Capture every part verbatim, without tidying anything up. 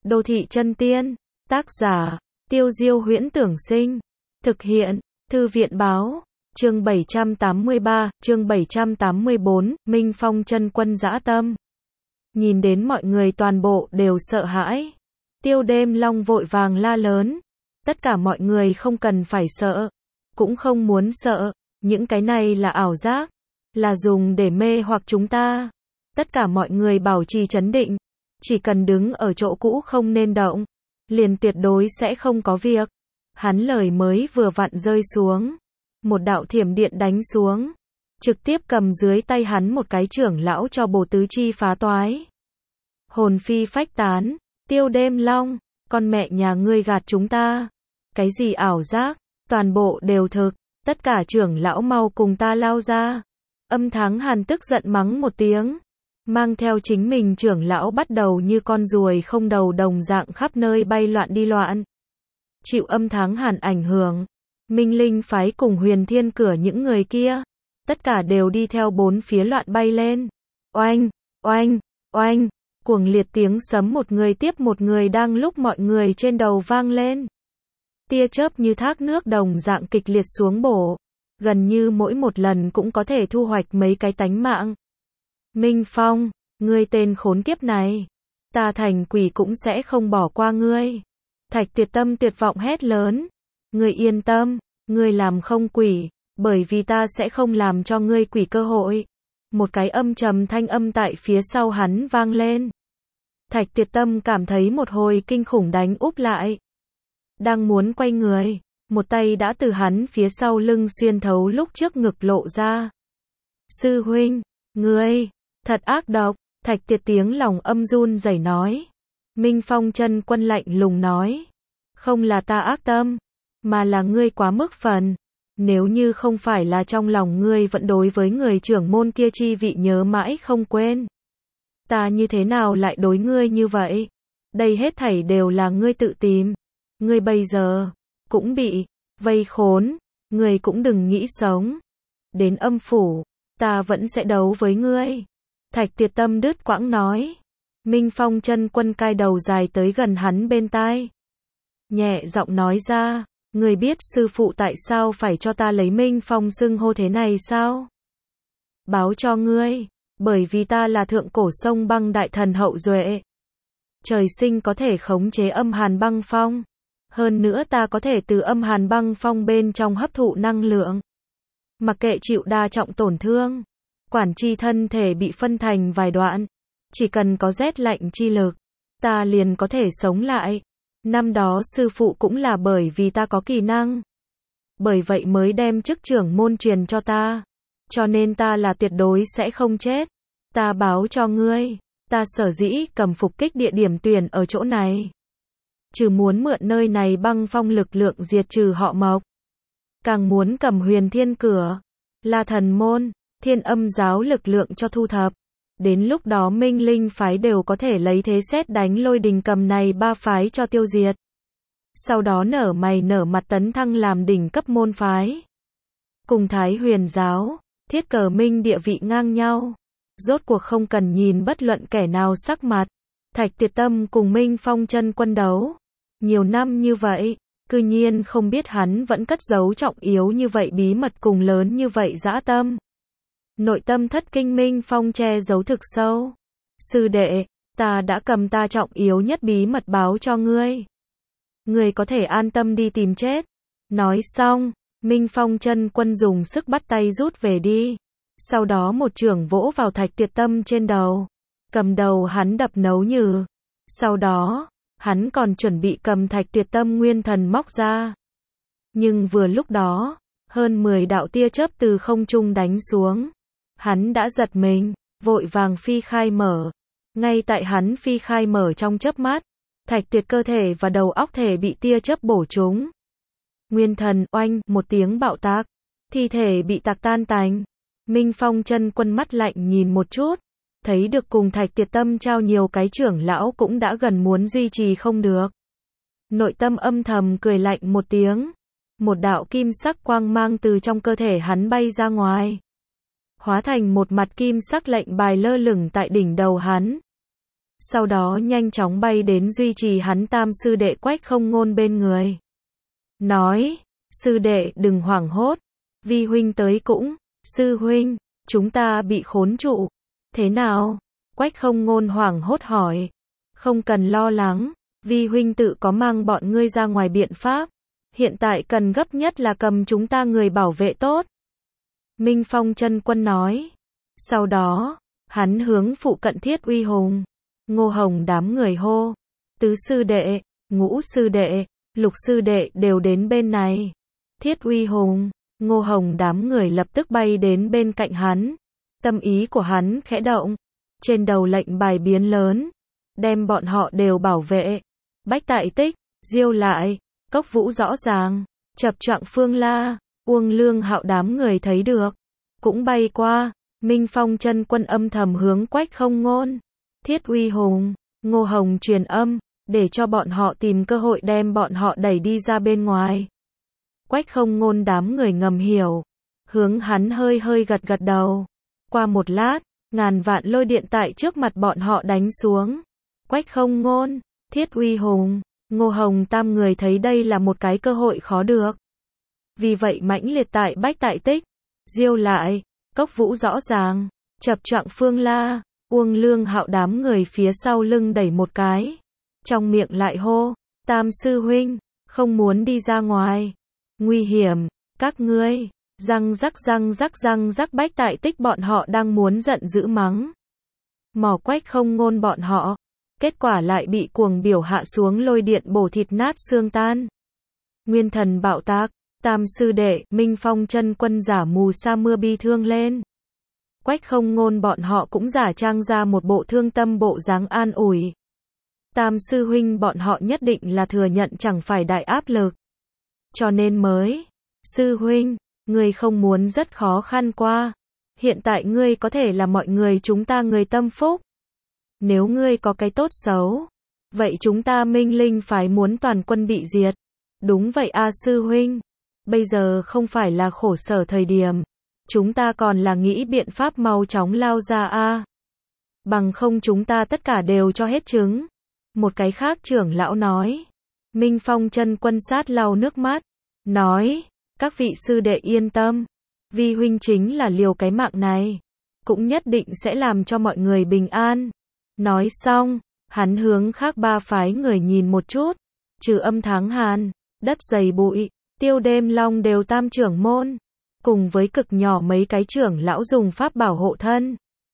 Đô thị chân tiên, tác giả, Tiêu Diêu Huyễn Tưởng Sinh, thực hiện, Thư viện Báo, chương bảy trăm tám mươi ba, chương bảy trăm tám mươi bốn, Minh Phong chân quân dã tâm. Nhìn đến mọi người toàn bộ đều sợ hãi. Tiêu Đêm Long vội vàng la lớn. Tất cả mọi người không cần phải sợ, cũng không muốn sợ, những cái này là ảo giác, là dùng để mê hoặc chúng ta. Tất cả mọi người bảo trì trấn định, chỉ cần đứng ở chỗ cũ không nên động, liền tuyệt đối sẽ không có việc. Hắn lời mới vừa vặn rơi xuống, một đạo thiểm điện đánh xuống, trực tiếp cầm dưới tay hắn một cái trưởng lão cho bổ tứ chi phá toái. Hồn phi phách tán, Tiêu Đêm Long, con mẹ nhà ngươi gạt chúng ta. Cái gì ảo giác, toàn bộ đều thực, tất cả trưởng lão mau cùng ta lao ra. Âm Thắng Hàn tức giận mắng một tiếng, mang theo chính mình trưởng lão bắt đầu như con ruồi không đầu đồng dạng khắp nơi bay loạn đi loạn. Chịu Âm Thắng Hàn ảnh hưởng, Minh Linh phái cùng Huyền Thiên cửa những người kia, tất cả đều đi theo bốn phía loạn bay lên. Oanh, oanh, oanh, cuồng liệt tiếng sấm một người tiếp một người đang lúc mọi người trên đầu vang lên. Tia chớp như thác nước đồng dạng kịch liệt xuống bổ, gần như mỗi một lần cũng có thể thu hoạch mấy cái tánh mạng. Minh Phong, ngươi tên khốn kiếp này, ta thành quỷ cũng sẽ không bỏ qua ngươi. Thạch Tuyệt Tâm tuyệt vọng hét lớn, ngươi yên tâm, ngươi làm không quỷ, bởi vì ta sẽ không làm cho ngươi quỷ cơ hội. Một cái âm trầm thanh âm tại phía sau hắn vang lên. Thạch Tuyệt Tâm cảm thấy một hồi kinh khủng đánh úp lại. Đang muốn quay người, một tay đã từ hắn phía sau lưng xuyên thấu lúc trước ngực lộ ra. Sư huynh, ngươi, thật ác độc, Thạch Tuyệt tiếng lòng âm run rẩy nói. Minh Phong chân quân lạnh lùng nói, không là ta ác tâm, mà là ngươi quá mức phần. Nếu như không phải là trong lòng ngươi vẫn đối với người trưởng môn kia chi vị nhớ mãi không quên, ta như thế nào lại đối ngươi như vậy? Đây hết thảy đều là ngươi tự tìm. Ngươi bây giờ cũng bị vây khốn, ngươi cũng đừng nghĩ sống. Đến âm phủ, ta vẫn sẽ đấu với ngươi. Thạch Tuyệt Tâm đứt quãng nói. Minh Phong chân quân cai đầu dài tới gần hắn bên tai, nhẹ giọng nói ra, ngươi biết sư phụ tại sao phải cho ta lấy Minh Phong xưng hô thế này sao? Báo cho ngươi, bởi vì ta là thượng cổ sông băng đại thần hậu duệ. Trời sinh có thể khống chế âm hàn băng phong. Hơn nữa ta có thể từ âm hàn băng phong bên trong hấp thụ năng lượng. Mặc kệ chịu đa trọng tổn thương, quản chi thân thể bị phân thành vài đoạn, chỉ cần có rét lạnh chi lực, ta liền có thể sống lại. Năm đó sư phụ cũng là bởi vì ta có kỳ năng, bởi vậy mới đem chức trưởng môn truyền cho ta, cho nên ta là tuyệt đối sẽ không chết. Ta báo cho ngươi, ta sở dĩ cầm phục kích địa điểm tuyển ở chỗ này, trừ muốn mượn nơi này băng phong lực lượng diệt trừ họ Mộc, càng muốn cầm Huyền Thiên cửa, La Thần môn, Thiên Âm giáo lực lượng cho thu thập. Đến lúc đó Minh Linh phái đều có thể lấy thế sét đánh lôi đình cầm này ba phái cho tiêu diệt. Sau đó nở mày nở mặt tấn thăng làm đỉnh cấp môn phái. Cùng Thái Huyền giáo, Thiết Cờ Minh địa vị ngang nhau. Rốt cuộc không cần nhìn bất luận kẻ nào sắc mặt. Thạch Tuyệt Tâm cùng Minh Phong chân quân đấu. Nhiều năm như vậy, cư nhiên không biết hắn vẫn cất giấu trọng yếu như vậy bí mật cùng lớn như vậy dã tâm. Nội tâm thất kinh Minh Phong che giấu thực sâu. Sư đệ, ta đã cầm ta trọng yếu nhất bí mật báo cho ngươi. Ngươi có thể an tâm đi tìm chết. Nói xong, Minh Phong chân quân dùng sức bắt tay rút về đi. Sau đó một chưởng vỗ vào Thạch Tuyệt Tâm trên đầu. Cầm đầu hắn đập nấu nhừ. Sau đó, hắn còn chuẩn bị cầm Thạch Tuyệt Tâm nguyên thần móc ra. Nhưng vừa lúc đó, hơn mười đạo tia chớp từ không trung đánh xuống. Hắn đã giật mình, vội vàng phi khai mở. Ngay tại hắn phi khai mở trong chớp mắt, Thạch Tuyệt cơ thể và đầu óc thể bị tia chớp bổ trúng. Nguyên thần oanh, một tiếng bạo tạc, thi thể bị tạc tan tành. Minh Phong chân quân mắt lạnh nhìn một chút, thấy được cùng Thạch Tuyệt Tâm trao nhiều cái trưởng lão cũng đã gần muốn duy trì không được. Nội tâm âm thầm cười lạnh một tiếng, một đạo kim sắc quang mang từ trong cơ thể hắn bay ra ngoài, hóa thành một mặt kim sắc lệnh bài lơ lửng tại đỉnh đầu hắn. sau đó nhanh chóng bay đến duy trì hắn tam sư đệ Quách Không Ngôn bên người. Nói, sư đệ đừng hoảng hốt, vi huynh tới cũng, sư huynh, chúng ta bị khốn trụ. Thế nào? Quách Không Ngôn hoảng hốt hỏi. Không cần lo lắng, vi huynh tự có mang bọn ngươi ra ngoài biện pháp. Hiện tại cần gấp nhất là cầm chúng ta người bảo vệ tốt. Minh Phong Chân Quân nói. Sau đó, hắn hướng phụ cận Thiết Uy Hùng, Ngô Hồng đám người hô. Tứ sư đệ, ngũ sư đệ, lục sư đệ đều đến bên này. Thiết Uy Hùng, Ngô Hồng đám người lập tức bay đến bên cạnh hắn. Tâm ý của hắn khẽ động. Trên đầu lệnh bài biến lớn. Đem bọn họ đều bảo vệ. Bách Tại Tích, Diêu Lại, Cốc Vũ rõ ràng, Chập Choạng Phương La, Uông Lương Hạo đám người thấy được. Cũng bay qua. Minh Phong Chân Quân âm thầm hướng Quách Không Ngôn, Thiết Uy Hùng, Ngô Hồng truyền âm, để cho bọn họ tìm cơ hội đem bọn họ đẩy đi ra bên ngoài. Quách Không Ngôn đám người ngầm hiểu, hướng hắn hơi hơi gật gật đầu. Qua một lát, ngàn vạn lôi điện tại trước mặt bọn họ đánh xuống. Quách Không Ngôn, Thiết Uy Hùng, Ngô Hồng tam người thấy đây là một cái cơ hội khó được. Vì vậy mãnh liệt tại Bách Tại Tích, Diêu Lại, Cốc Vũ rõ ràng, Chập Choạng Phương La, Uông Lương Hạo đám người phía sau lưng đẩy một cái. Trong miệng lại hô, tam sư huynh, không muốn đi ra ngoài. Nguy hiểm, các ngươi, răng rắc răng rắc răng rắc Bách Tại Tích bọn họ đang muốn giận dữ mắng. Mỏ Quách Không Ngôn bọn họ, kết quả lại bị cuồng biểu hạ xuống lôi điện bổ thịt nát xương tan. Nguyên thần bạo tạc. Tam sư đệ, Minh Phong Chân Quân giả mù sa mưa bi thương lên. Quách Không Ngôn bọn họ cũng giả trang ra một bộ thương tâm bộ dáng an ủi. Tam sư huynh bọn họ nhất định là thừa nhận chẳng phải đại áp lực. Cho nên mới. Sư huynh, ngươi không muốn rất khó khăn qua. Hiện tại ngươi có thể là mọi người chúng ta người tâm phúc. Nếu ngươi có cái tốt xấu, vậy chúng ta Minh Linh phái muốn toàn quân bị diệt. Đúng vậy a sư huynh. Bây giờ không phải là khổ sở thời điểm. Chúng ta còn là nghĩ biện pháp mau chóng lao ra a. Bằng không chúng ta tất cả đều cho hết trứng. Một cái khác trưởng lão nói. Minh Phong Chân Quân sát lau nước mắt. Nói. Các vị sư đệ yên tâm. Vi huynh chính là liều cái mạng này. Cũng nhất định sẽ làm cho mọi người bình an. Nói xong. Hắn hướng khác ba phái người nhìn một chút. Trừ Âm Tháng Hàn. Đất dày bụi. Tiêu Đêm Long đều tam trưởng môn, cùng với cực nhỏ mấy cái trưởng lão dùng pháp bảo hộ thân,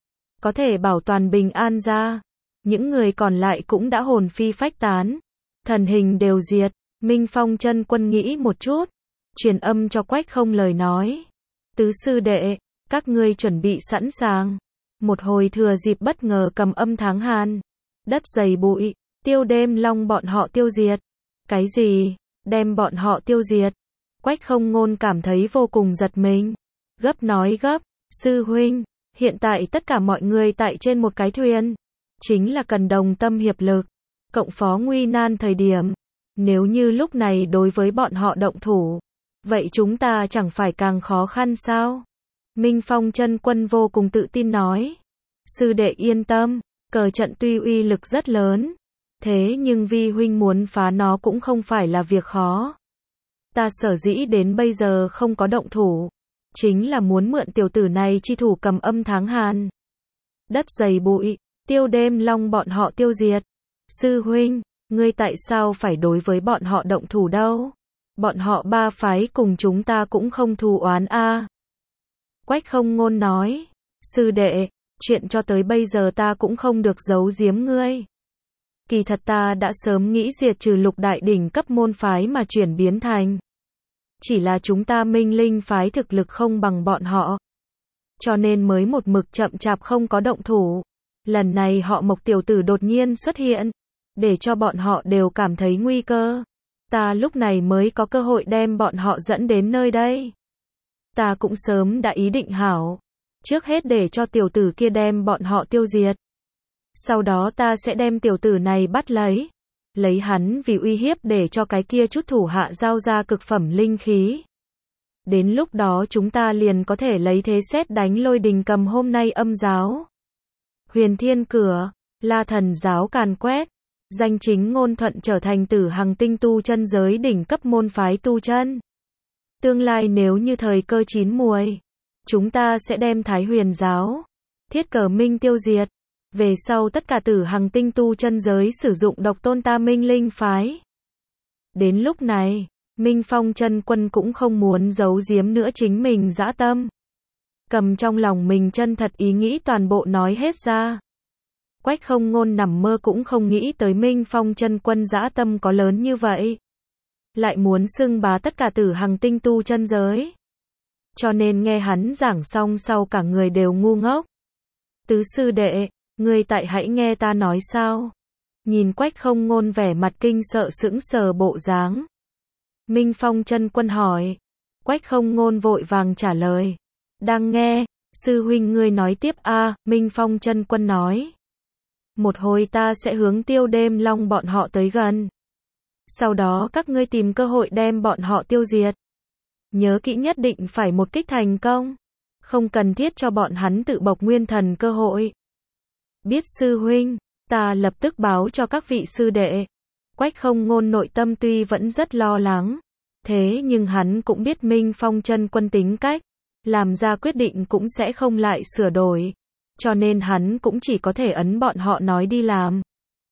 có thể bảo toàn bình an ra. Những người còn lại cũng đã hồn phi phách tán, thần hình đều diệt. Minh Phong Chân Quân nghĩ một chút, truyền âm cho Quách Không lời nói. Tứ sư đệ, các ngươi chuẩn bị sẵn sàng. Một hồi thừa dịp bất ngờ cầm Âm Tháng Hàn, đất dày bụi, Tiêu Đêm Long bọn họ tiêu diệt. Cái gì? Đem bọn họ tiêu diệt. Quách Không Ngôn cảm thấy vô cùng giật mình. Gấp nói gấp, sư huynh, hiện tại tất cả mọi người tại trên một cái thuyền. Chính là cần đồng tâm hiệp lực, cộng phó nguy nan thời điểm. Nếu như lúc này đối với bọn họ động thủ, vậy chúng ta chẳng phải càng khó khăn sao? Minh Phong Chân Quân vô cùng tự tin nói. Sư đệ yên tâm, cờ trận tuy uy lực rất lớn. Thế nhưng vi huynh muốn phá nó cũng không phải là việc khó. Ta sở dĩ đến bây giờ không có động thủ, chính là muốn mượn tiểu tử này chi thủ cầm Âm Tháng Hàn. Đất dày bụi, Tiêu Đêm Long bọn họ tiêu diệt. Sư huynh, ngươi tại sao phải đối với bọn họ động thủ đâu? Bọn họ ba phái cùng chúng ta cũng không thù oán a. Quách Không Ngôn nói. Sư đệ, chuyện cho tới bây giờ ta cũng không được giấu giếm ngươi. Kỳ thật ta đã sớm nghĩ diệt trừ lục đại đỉnh cấp môn phái mà chuyển biến thành. Chỉ là chúng ta Minh Linh phái thực lực không bằng bọn họ. Cho nên mới một mực chậm chạp không có động thủ. Lần này họ Mộc tiểu tử đột nhiên xuất hiện. Để cho bọn họ đều cảm thấy nguy cơ. Ta lúc này mới có cơ hội đem bọn họ dẫn đến nơi đây. Ta cũng sớm đã ý định hảo. Trước hết để cho tiểu tử kia đem bọn họ tiêu diệt. Sau đó ta sẽ đem tiểu tử này bắt lấy. Lấy hắn vì uy hiếp để cho cái kia chút thủ hạ giao ra cực phẩm linh khí. Đến lúc đó chúng ta liền có thể lấy thế xét đánh Lôi Đình cầm hôm nay âm giáo. Huyền Thiên Cửa, La Thần giáo càn quét, danh chính ngôn thuận trở thành Tử Hằng tinh tu chân giới đỉnh cấp môn phái tu chân. Tương lai nếu như thời cơ chín muồi, chúng ta sẽ đem Thái Huyền giáo, Thiết Cờ Minh tiêu diệt. Về sau tất cả Tử Hằng tinh tu chân giới sử dụng độc tôn ta Minh Linh phái. Đến lúc này, Minh Phong chân quân cũng không muốn giấu giếm nữa chính mình dã tâm. Cầm trong lòng mình chân thật ý nghĩ toàn bộ nói hết ra. Quách Không Ngôn nằm mơ cũng không nghĩ tới Minh Phong chân quân dã tâm có lớn như vậy. Lại muốn xưng bá tất cả Tử Hằng tinh tu chân giới. Cho nên nghe hắn giảng xong sau cả người đều ngu ngốc. Tứ sư đệ, ngươi tại hãy nghe ta nói sao? Nhìn Quách Không Ngôn vẻ mặt kinh sợ sững sờ bộ dáng. Minh Phong chân quân hỏi. Quách Không Ngôn vội vàng trả lời. Đang nghe, sư huynh ngươi nói tiếp a. Minh Phong chân quân nói. Một hồi ta sẽ hướng Tiêu Đêm Long bọn họ tới gần. Sau đó các ngươi tìm cơ hội đem bọn họ tiêu diệt. Nhớ kỹ nhất định phải một kích thành công. Không cần thiết cho bọn hắn tự bộc nguyên thần cơ hội. Biết sư huynh, ta lập tức báo cho các vị sư đệ. Quách Không Ngôn nội tâm tuy vẫn rất lo lắng. Thế nhưng hắn cũng biết Minh Phong chân quân tính cách. Làm ra quyết định cũng sẽ không lại sửa đổi. Cho nên hắn cũng chỉ có thể ấn bọn họ nói đi làm.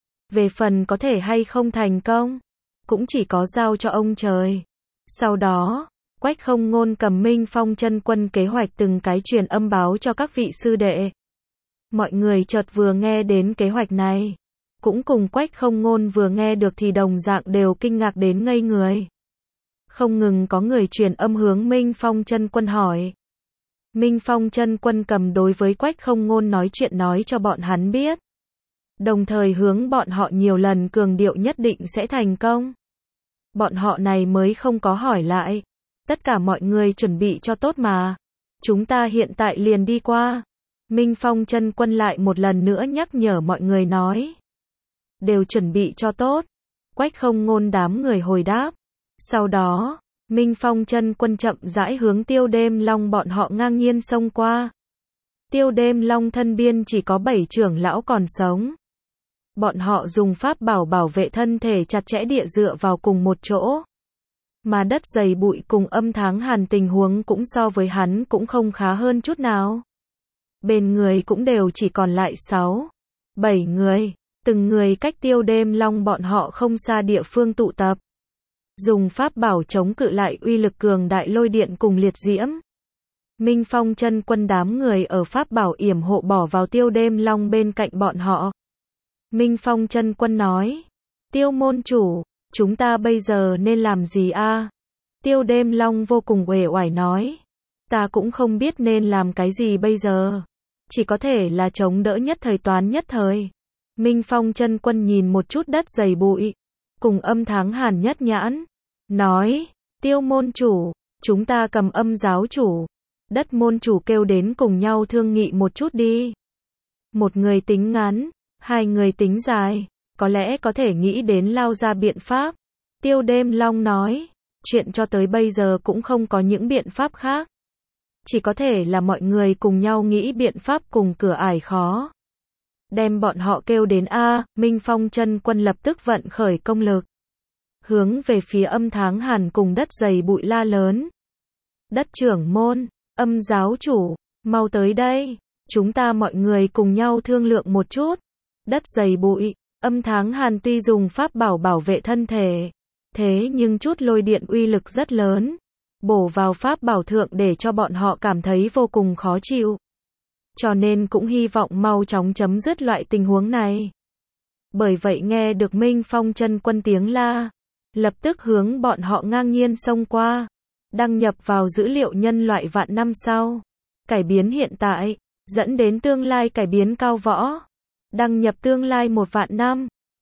Về phần có thể hay không thành công, cũng chỉ có giao cho ông trời. Sau đó, Quách Không Ngôn cầm Minh Phong chân quân kế hoạch từng cái truyền âm báo cho các vị sư đệ. Mọi người chợt vừa nghe đến kế hoạch này, cũng cùng Quách Không Ngôn vừa nghe được thì đồng dạng đều kinh ngạc đến ngây người. Không ngừng có người truyền âm hướng Minh Phong chân quân hỏi. Minh Phong chân quân cầm đối với Quách Không Ngôn nói chuyện nói cho bọn hắn biết. Đồng thời hướng bọn họ nhiều lần cường điệu nhất định sẽ thành công. Bọn họ này mới không có hỏi lại. Tất cả mọi người chuẩn bị cho tốt mà. Chúng ta hiện tại liền đi qua. Minh Phong chân quân lại một lần nữa nhắc nhở mọi người nói. Đều chuẩn bị cho tốt. Quách Không Ngôn đám người hồi đáp. Sau đó, Minh Phong chân quân chậm rãi hướng Tiêu Đêm Long bọn họ ngang nhiên xông qua. Tiêu Đêm Long thân biên chỉ có bảy trưởng lão còn sống. Bọn họ dùng pháp bảo bảo vệ thân thể chặt chẽ địa dựa vào cùng một chỗ. Mà đất dày bụi cùng âm tháng hàn tình huống cũng so với hắn cũng không khá hơn chút nào. Bên người cũng đều chỉ còn lại sáu, bảy người, từng người cách Tiêu Đêm Long bọn họ không xa địa phương tụ tập. Dùng pháp bảo chống cự lại uy lực cường đại lôi điện cùng liệt diễm. Minh Phong chân quân đám người ở pháp bảo yểm hộ bỏ vào Tiêu Đêm Long bên cạnh bọn họ. Minh Phong chân quân nói. Tiêu môn chủ, chúng ta bây giờ nên làm gì a? Tiêu Đêm Long vô cùng uể oải nói. Ta cũng không biết nên làm cái gì bây giờ. Chỉ có thể là chống đỡ nhất thời toán nhất thời. Minh Phong chân quân nhìn một chút đất dày bụi. Cùng âm tháng hàn nhất nhãn. Nói. Tiêu môn chủ, chúng ta cầm âm giáo chủ. Đất môn chủ kêu đến cùng nhau thương nghị một chút đi. Một người tính ngắn. Hai người tính dài. Có lẽ có thể nghĩ đến lao ra biện pháp. Tiêu Đêm Long nói. Chuyện cho tới bây giờ cũng không có những biện pháp khác. Chỉ có thể là mọi người cùng nhau nghĩ biện pháp cùng cửa ải khó. Đem bọn họ kêu đến A. Minh Phong chân quân lập tức vận khởi công lực. Hướng về phía âm tháng hàn cùng đất dày bụi la lớn. Đất trưởng môn, âm giáo chủ, mau tới đây. Chúng ta mọi người cùng nhau thương lượng một chút. Đất dày bụi, âm tháng hàn tuy dùng pháp bảo bảo vệ thân thể. Thế nhưng chút lôi điện uy lực rất lớn. Bổ vào pháp bảo thượng để cho bọn họ cảm thấy vô cùng khó chịu. Cho nên cũng hy vọng mau chóng chấm dứt loại tình huống này. Bởi vậy nghe được Minh Phong chân quân tiếng la. Lập tức hướng bọn họ ngang nhiên xông qua. Đăng nhập vào dữ liệu nhân loại vạn năm sau. Cải biến hiện tại, dẫn đến tương lai cải biến cao võ. Đăng nhập tương lai một vạn năm.